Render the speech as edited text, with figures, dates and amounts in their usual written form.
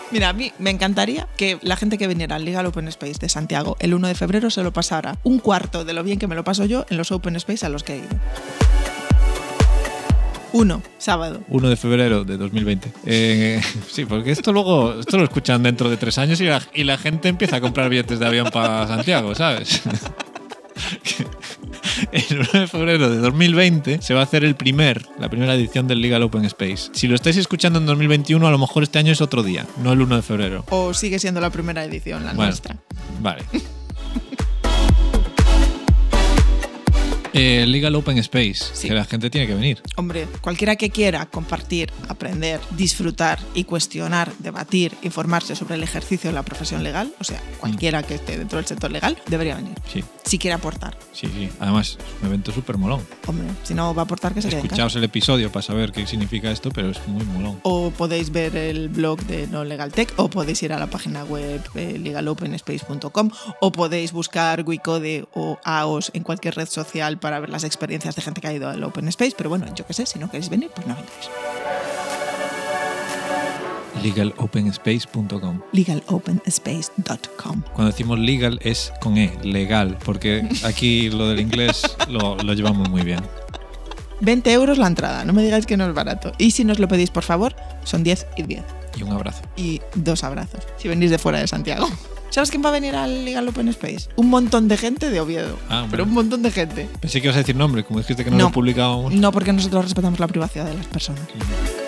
Mira, a mí me encantaría que la gente que viniera al Legal Open Space de Santiago el 1 de febrero se lo pasara un cuarto de lo bien que me lo paso yo en los Open Space a los que he ido. 1, sábado. 1 de febrero de 2020. Sí, porque esto lo escuchan dentro de 3 años y la gente empieza a comprar billetes de avión para Santiago, ¿sabes? El 1 de febrero de 2020 se va a hacer la primera edición del Legal Open Space. Si lo estáis escuchando en 2021, a lo mejor este año es otro día, no el 1 de febrero. O sigue siendo la primera edición, la nuestra. Vale. Legal Open Space, sí. Que la gente tiene que venir. Hombre, cualquiera que quiera compartir, aprender, disfrutar y cuestionar, debatir, informarse sobre el ejercicio de la profesión legal, o sea, cualquiera que esté dentro del sector legal, debería venir. Sí. Si quiere aportar. Sí. Además, es un evento súper molón. Hombre, si no va a aportar, que se quede en casa. Escuchaos el episodio para saber qué significa esto, pero es muy molón. O podéis ver el blog de No Legal Tech, o podéis ir a la página web legalopenspace.com, o podéis buscar Wicode o AOS en cualquier red social para ver las experiencias de gente que ha ido al Open Space, pero bueno, yo qué sé, si no queréis venir, pues no vengáis. legalopenspace.com legalopenspace.com. Cuando decimos legal es con E, legal, porque aquí lo del inglés lo llevamos muy bien. 20 euros la entrada, no me digáis que no es barato. Y si nos lo pedís, por favor, son 10 y 10. Y un abrazo. Y 2 abrazos, si venís de fuera de Santiago. ¿Sabes quién va a venir al Legal Open Space? Un montón de gente de Oviedo. Pero un montón de gente. Pensé que ibas a decir nombre, como dijiste que no lo publicábamos. No, porque nosotros respetamos la privacidad de las personas.